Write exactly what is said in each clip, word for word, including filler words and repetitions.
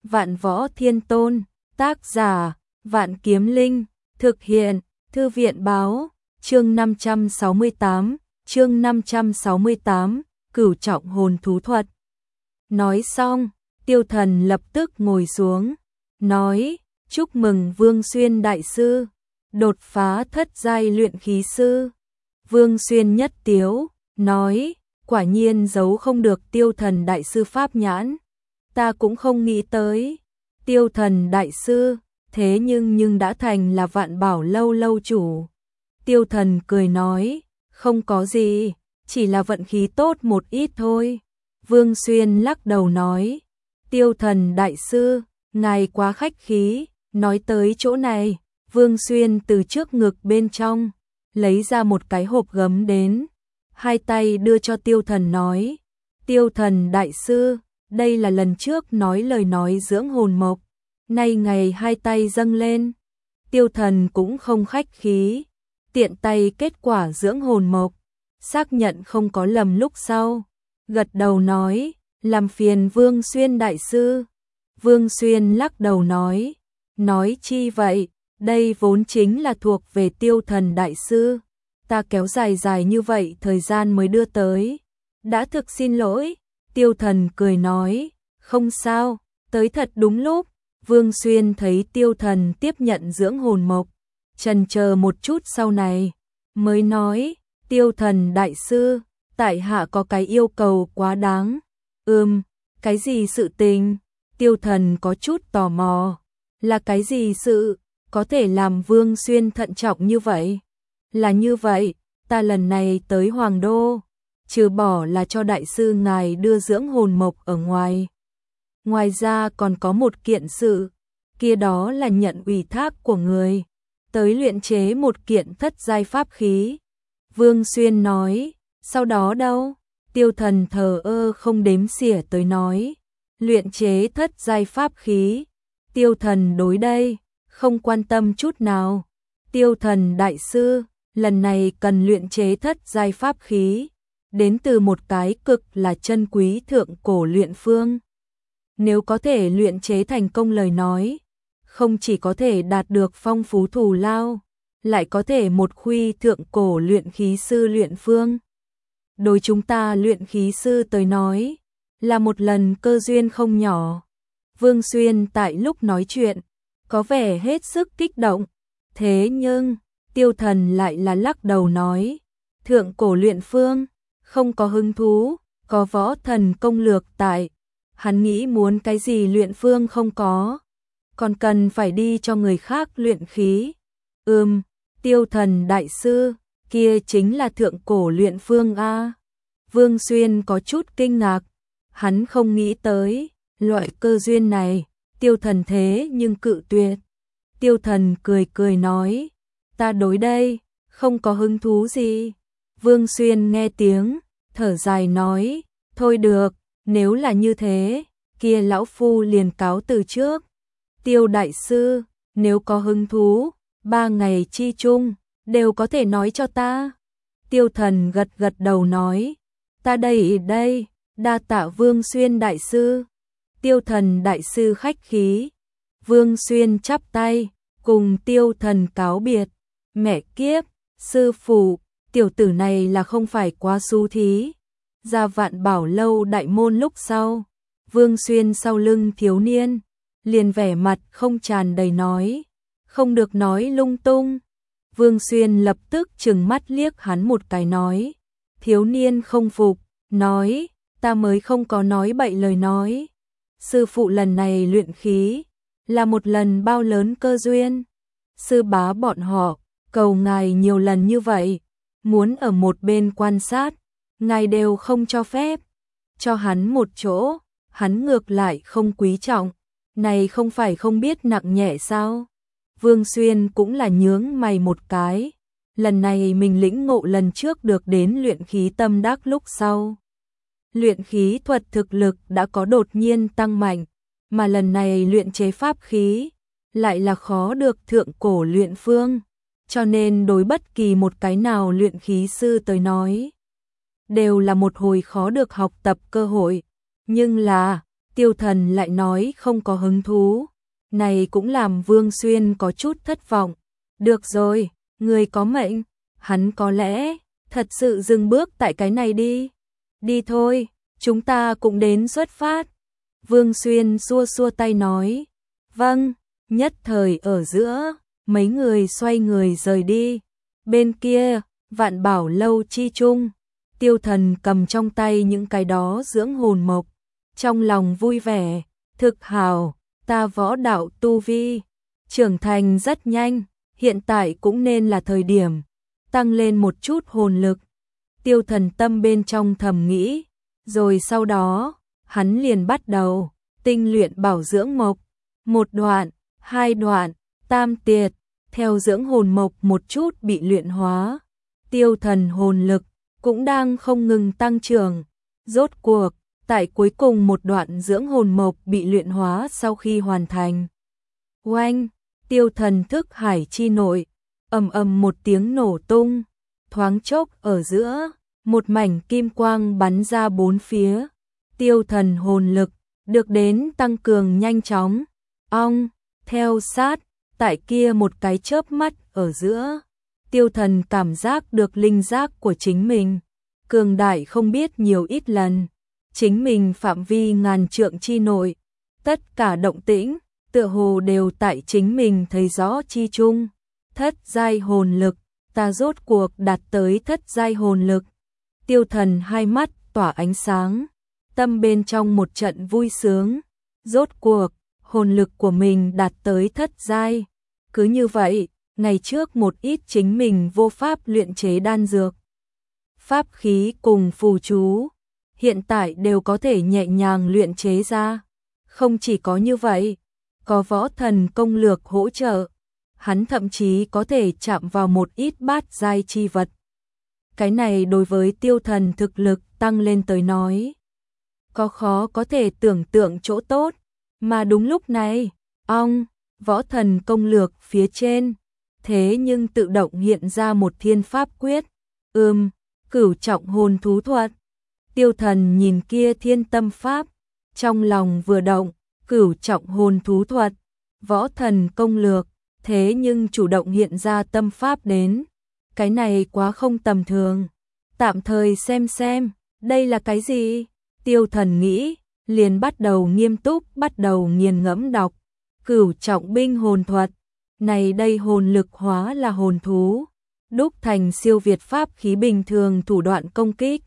Vạn Võ Thiên Tôn, tác giả, Vạn Kiếm Linh, thực hiện, Thư viện báo, chương năm trăm sáu mươi tám, chương năm trăm sáu mươi tám, Cửu Trọng Hồn Thú Thuật. Nói xong, Tiêu Thần lập tức ngồi xuống, nói, chúc mừng Vương Xuyên Đại Sư, đột phá thất giai luyện khí sư. Vương Xuyên nhất tiếu, nói, quả nhiên giấu không được Tiêu Thần Đại Sư pháp nhãn, ta cũng không nghĩ tới. Tiêu Thần Đại Sư, thế nhưng nhưng đã thành là Vạn Bảo Lâu lâu chủ. Tiêu Thần cười nói, không có gì, chỉ là vận khí tốt một ít thôi. Vương Xuyên lắc đầu nói, Tiêu Thần Đại Sư, ngài quá khách khí. Nói tới chỗ này, Vương Xuyên từ trước ngực bên trong lấy ra một cái hộp gấm đến, hai tay đưa cho Tiêu Thần nói, Tiêu Thần Đại Sư, đây là lần trước nói lời nói dưỡng hồn mộc, nay ngày hai tay dâng lên. Tiêu Thần cũng không khách khí, tiện tay kết quả dưỡng hồn mộc, xác nhận không có lầm lúc sau, gật đầu nói, làm phiền Vương Xuyên Đại Sư. Vương Xuyên lắc đầu nói, nói chi vậy, đây vốn chính là thuộc về Tiêu Thần Đại Sư, ta kéo dài dài như vậy thời gian mới đưa tới, đã thực xin lỗi. Tiêu Thần cười nói, không sao, tới thật đúng lúc. Vương Xuyên thấy Tiêu Thần tiếp nhận dưỡng hồn mộc, chần chờ một chút sau này, mới nói, Tiêu Thần Đại Sư, tại hạ có cái yêu cầu quá đáng. Ừm, cái gì sự tình? Tiêu Thần có chút tò mò, là cái gì sự, có thể làm Vương Xuyên thận trọng như vậy? Là như vậy, ta lần này tới Hoàng Đô, trừ bỏ là cho Đại Sư ngài đưa dưỡng hồn mộc ở ngoài. Ngoài ra còn có một kiện sự, kia đó là nhận ủy thác của người, tới luyện chế một kiện thất giai pháp khí. Vương Xuyên nói, sau đó đâu? Tiêu Thần thờ ơ không đếm xỉa tới nói, luyện chế thất giai pháp khí. Tiêu Thần đối đây, không quan tâm chút nào. Tiêu Thần Đại Sư, lần này cần luyện chế thất giai pháp khí, đến từ một cái cực là chân quý thượng cổ luyện phương. Nếu có thể luyện chế thành công lời nói, không chỉ có thể đạt được phong phú thù lao, lại có thể một khuy thượng cổ luyện khí sư luyện phương. Đối chúng ta luyện khí sư tới nói, là một lần cơ duyên không nhỏ. Vương Xuyên tại lúc nói chuyện, có vẻ hết sức kích động. Thế nhưng, Tiêu Thần lại là lắc đầu nói, thượng cổ luyện phương, không có hứng thú, có võ thần công lược tại. Hắn nghĩ muốn cái gì luyện phương không có, còn cần phải đi cho người khác luyện khí. Ừm, Tiêu Thần Đại Sư, kia chính là thượng cổ luyện phương a. Vương Xuyên có chút kinh ngạc, hắn không nghĩ tới, loại cơ duyên này, Tiêu Thần thế nhưng cự tuyệt. Tiêu Thần cười cười nói, ta đối đây, không có hứng thú gì. Vương Xuyên nghe tiếng, thở dài nói, thôi được, nếu là như thế, kia lão phu liền cáo từ trước. Tiêu Đại Sư, nếu có hứng thú, ba ngày chi chung, đều có thể nói cho ta. Tiêu Thần gật gật đầu nói, ta đây đây, đa tạ Vương Xuyên Đại Sư. Tiêu Thần Đại Sư khách khí. Vương Xuyên chắp tay, cùng Tiêu Thần cáo biệt. Mẹ kiếp, sư phụ, tiểu tử này là không phải quá xú thí. Ra Vạn Bảo Lâu đại môn lúc sau, Vương Xuyên sau lưng thiếu niên, liền vẻ mặt không tràn đầy nói, không được nói lung tung. Vương Xuyên lập tức trừng mắt liếc hắn một cái nói, thiếu niên không phục, nói, ta mới không có nói bậy lời nói. Sư phụ lần này luyện khí, là một lần bao lớn cơ duyên. Sư bá bọn họ, cầu ngài nhiều lần như vậy, muốn ở một bên quan sát, ngài đều không cho phép. Cho hắn một chỗ, hắn ngược lại không quý trọng, này không phải không biết nặng nhẹ sao? Vương Xuyên cũng là nhướng mày một cái, lần này mình lĩnh ngộ lần trước được đến luyện khí tâm đắc lúc sau. Luyện khí thuật thực lực đã có đột nhiên tăng mạnh, mà lần này luyện chế pháp khí, lại là khó được thượng cổ luyện phương, cho nên đối bất kỳ một cái nào luyện khí sư tới nói, đều là một hồi khó được học tập cơ hội. Nhưng là, Tiêu Thần lại nói không có hứng thú. Này cũng làm Vương Xuyên có chút thất vọng. Được rồi, người có mệnh, hắn có lẽ thật sự dừng bước tại cái này đi. Đi thôi, chúng ta cũng đến xuất phát. Vương Xuyên xua xua tay nói. Vâng, nhất thời ở giữa, mấy người xoay người rời đi. Bên kia, Vạn Bảo lâu chi chung, Tiêu Thần cầm trong tay những cái đó dưỡng hồn mộc, trong lòng vui vẻ, thực hào, ta võ đạo tu vi, trưởng thành rất nhanh, hiện tại cũng nên là thời điểm, tăng lên một chút hồn lực. Tiêu Thần tâm bên trong thầm nghĩ, rồi sau đó, hắn liền bắt đầu, tinh luyện bảo dưỡng mộc, một đoạn, hai đoạn, tam tiệt, theo dưỡng hồn mộc một chút bị luyện hóa. Tiêu Thần hồn lực cũng đang không ngừng tăng trưởng. Rốt cuộc, tại cuối cùng một đoạn dưỡng hồn mộc bị luyện hóa sau khi hoàn thành. Oanh, Tiêu Thần thức hải chi nội, ầm ầm một tiếng nổ tung, thoáng chốc ở giữa, một mảnh kim quang bắn ra bốn phía. Tiêu Thần hồn lực được đến tăng cường nhanh chóng. Ong, theo sát, tại kia một cái chớp mắt ở giữa, Tiêu Thần cảm giác được linh giác của chính mình cường đại không biết nhiều ít lần. Chính mình phạm vi ngàn trượng chi nội, tất cả động tĩnh tựa hồ đều tại chính mình thấy rõ chi chung. Thất giai hồn lực, ta rốt cuộc đạt tới thất giai hồn lực. Tiêu Thần hai mắt tỏa ánh sáng, tâm bên trong một trận vui sướng. Rốt cuộc, hồn lực của mình đạt tới thất giai. Cứ như vậy, ngày trước một ít chính mình vô pháp luyện chế đan dược, pháp khí cùng phù chú, hiện tại đều có thể nhẹ nhàng luyện chế ra. Không chỉ có như vậy, có võ thần công lược hỗ trợ, hắn thậm chí có thể chạm vào một ít bát giai chi vật. Cái này đối với Tiêu Thần thực lực tăng lên tới nói, có khó có thể tưởng tượng chỗ tốt. Mà đúng lúc này, ong, võ thần công lược phía trên, thế nhưng tự động hiện ra một thiên pháp quyết. Ừm, cửu trọng hồn thú thuật. Tiêu Thần nhìn kia thiên tâm pháp, trong lòng vừa động, cửu trọng hồn thú thuật, võ thần công lược, thế nhưng chủ động hiện ra tâm pháp đến. Cái này quá không tầm thường. Tạm thời xem xem, đây là cái gì? Tiêu Thần nghĩ, liền bắt đầu nghiêm túc bắt đầu nghiền ngẫm đọc. Cửu trọng binh hồn thuật, này đây hồn lực hóa là hồn thú, đúc thành siêu việt pháp khí bình thường thủ đoạn công kích.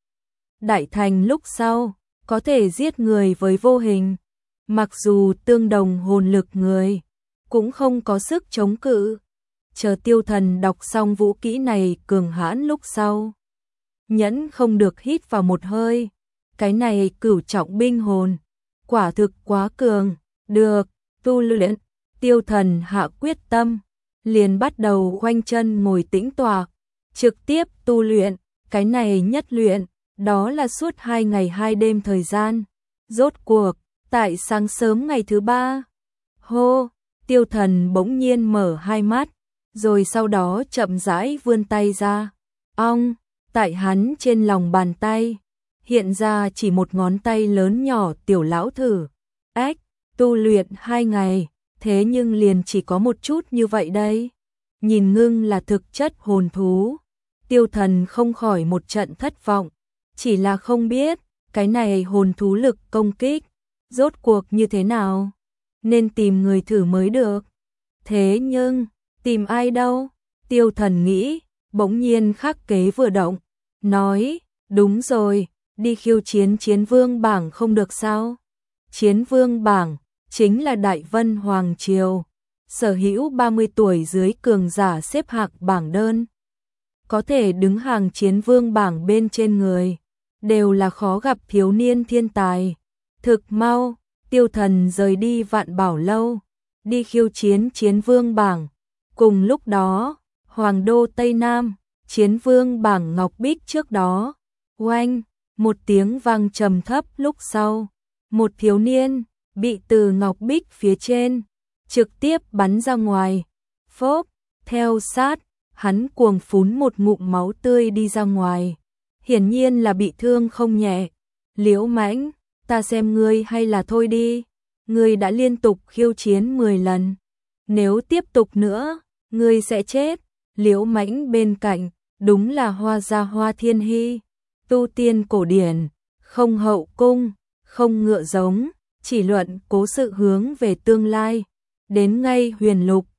Đại thành lúc sau, có thể giết người với vô hình. Mặc dù tương đồng hồn lực người, cũng không có sức chống cự. Chờ Tiêu Thần đọc xong vũ kỹ này cường hãn lúc sau, nhẫn không được hít vào một hơi. Cái này cửu trọng binh hồn, quả thực quá cường. Được, tu luyện. Tiêu Thần hạ quyết tâm, liền bắt đầu khoanh chân ngồi tĩnh tọa, trực tiếp tu luyện. Cái này nhất luyện, đó là suốt hai ngày hai đêm thời gian. Rốt cuộc, tại sáng sớm ngày thứ ba, hô, Tiêu Thần bỗng nhiên mở hai mắt, rồi sau đó chậm rãi vươn tay ra. Ong, tại hắn trên lòng bàn tay, hiện ra chỉ một ngón tay lớn nhỏ tiểu lão thử. Ách, tu luyện hai ngày, thế nhưng liền chỉ có một chút như vậy đây. Nhìn ngưng là thực chất hồn thú, Tiêu Thần không khỏi một trận thất vọng. Chỉ là không biết, cái này hồn thú lực công kích, rốt cuộc như thế nào? Nên tìm người thử mới được. Thế nhưng, tìm ai đâu? Tiêu Thần nghĩ, bỗng nhiên khắc kế vừa động, nói, đúng rồi, đi khiêu chiến chiến vương bảng không được sao? Chiến vương bảng, chính là Đại Vân Hoàng Triều, sở hữu ba mươi tuổi dưới cường giả xếp hạng bảng đơn. Có thể đứng hàng chiến vương bảng bên trên người, đều là khó gặp thiếu niên thiên tài. Thực mau, Tiêu Thần rời đi Vạn Bảo lâu, đi khiêu chiến chiến vương bảng. Cùng lúc đó, Hoàng đô Tây Nam, chiến vương bảng Ngọc Bích trước đó. Oanh, một tiếng vang trầm thấp lúc sau, một thiếu niên bị từ Ngọc Bích phía trên trực tiếp bắn ra ngoài. Phốp, theo sát, hắn cuồng phún một ngụm máu tươi đi ra ngoài. Hiển nhiên là bị thương không nhẹ. Liễu Mãnh, ta xem ngươi hay là thôi đi, ngươi đã liên tục khiêu chiến mười lần, nếu tiếp tục nữa, ngươi sẽ chết. Liễu Mãnh bên cạnh, đúng là Hoa gia Hoa Thiên Hy, tu tiên cổ điển, không hậu cung, không ngựa giống, chỉ luận cố sự hướng về tương lai, đến ngay huyền lục,